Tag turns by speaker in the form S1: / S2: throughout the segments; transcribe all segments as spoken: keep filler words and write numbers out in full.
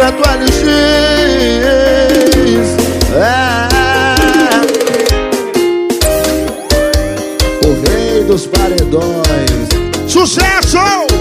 S1: na tua L X. É. O rei dos paredões.
S2: Sucesso!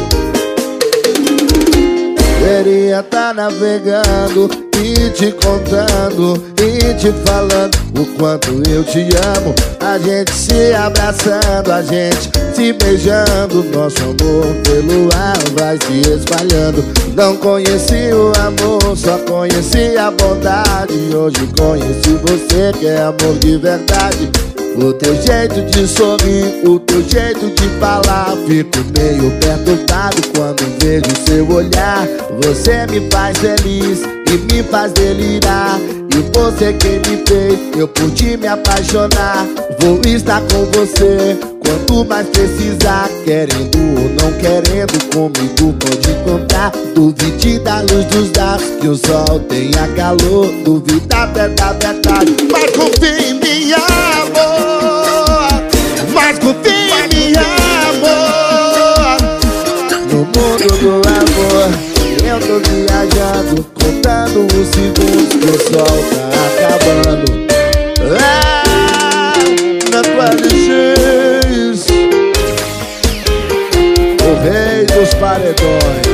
S1: Queria tá navegando e te contando e te falando o quanto eu te amo. A gente se abraçando, a gente se beijando. Nosso amor pelo ar vai se espalhando. Não conheci o amor, só conheci a bondade. Hoje conheci você, que é amor de verdade. O teu jeito de sorrir, o teu jeito de falar, fico meio perturbado quando vejo seu olhar. Você me faz feliz e me faz delirar. E você quem me fez eu pude me apaixonar. Vou estar com você quanto mais precisar. Querendo ou não querendo, comigo pode contar. Duvide da luz dos dados, que o sol tenha calor. Duvida até da verdade, mas confia em mim, amor. Mas confia em mim, amor. No mundo do amor eu tô viajando, contando os segundos que o sol tá acabando. Ah, na tua L X. O rei dos paredões.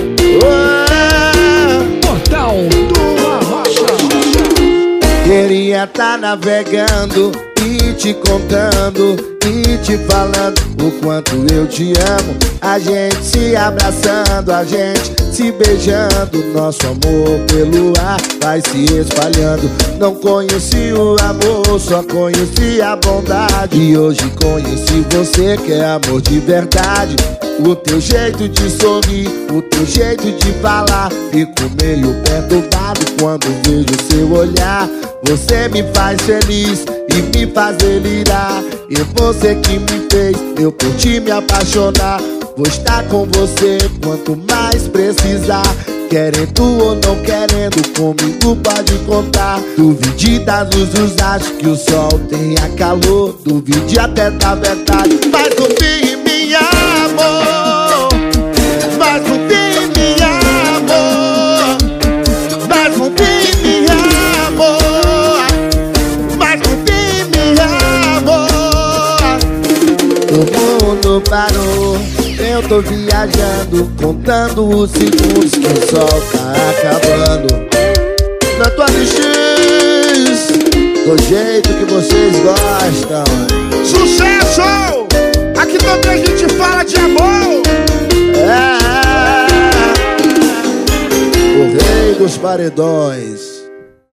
S1: Ah,
S2: Portal do Arrocha.
S1: queria tá navegando e te contando e te falando o quanto eu te amo. A gente se abraçando, a gente se beijando. Nosso amor pelo ar vai se espalhando. Não conheci o amor, só conheci a bondade. E hoje conheci você, que é amor de verdade. O teu jeito de sorrir, o teu jeito de falar, fico meio perturbado quando vejo seu olhar. Você me faz feliz e me faz delirar. E você que me fez eu pude me apaixonar. Vou estar com você quanto mais precisar. Querendo ou não querendo, comigo pode contar. Duvide da luz dos astros, que o sol tenha calor. Duvide até da verdade, mas confia em mim, amor. Mas confia em mim, amor. Mas confia em mim, amor. Mas confia em mim, amor. O mundo parou, eu tô viajando, contando os segundos que o sol tá acabando. Na tua L X, do jeito que vocês gostam.
S2: Sucesso! Aqui também a gente fala de amor.
S1: É, o rei dos paredões.